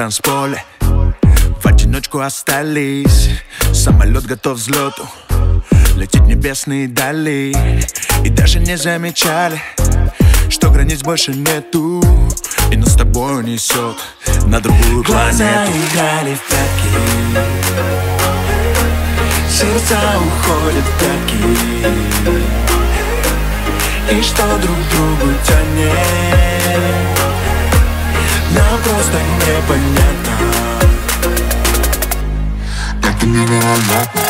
танцполе в одиночку остались. Самолет готов к взлету, летит в небесные дали. И даже не замечали, что границ больше нету, и нас с тобой унесет на другую глаза планету. Глаза играли в пятки, сердца уходят в пятки, и что друг другу тянет, нам просто непонятно. Это невероятно.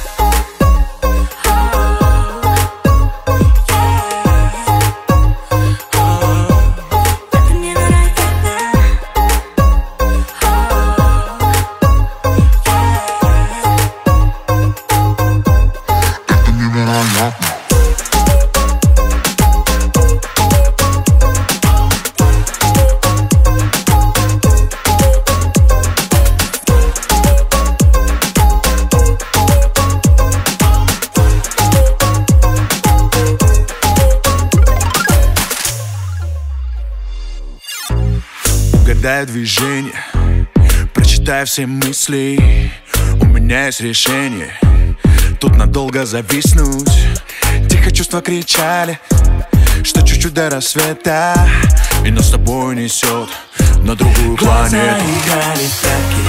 Угадай движение, прочитай все мысли. У меня есть решение тут надолго зависнуть. Тихо чувства кричали, что чуть-чуть до рассвета, и нас с тобой несет на другую глаза планету. Глаза играли в пятки,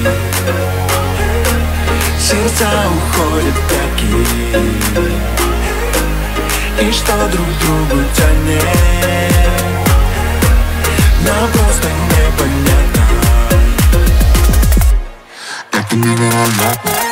сердца уходят в пятки, и что друг другу тянет, нам просто непонятно. Это невероятно.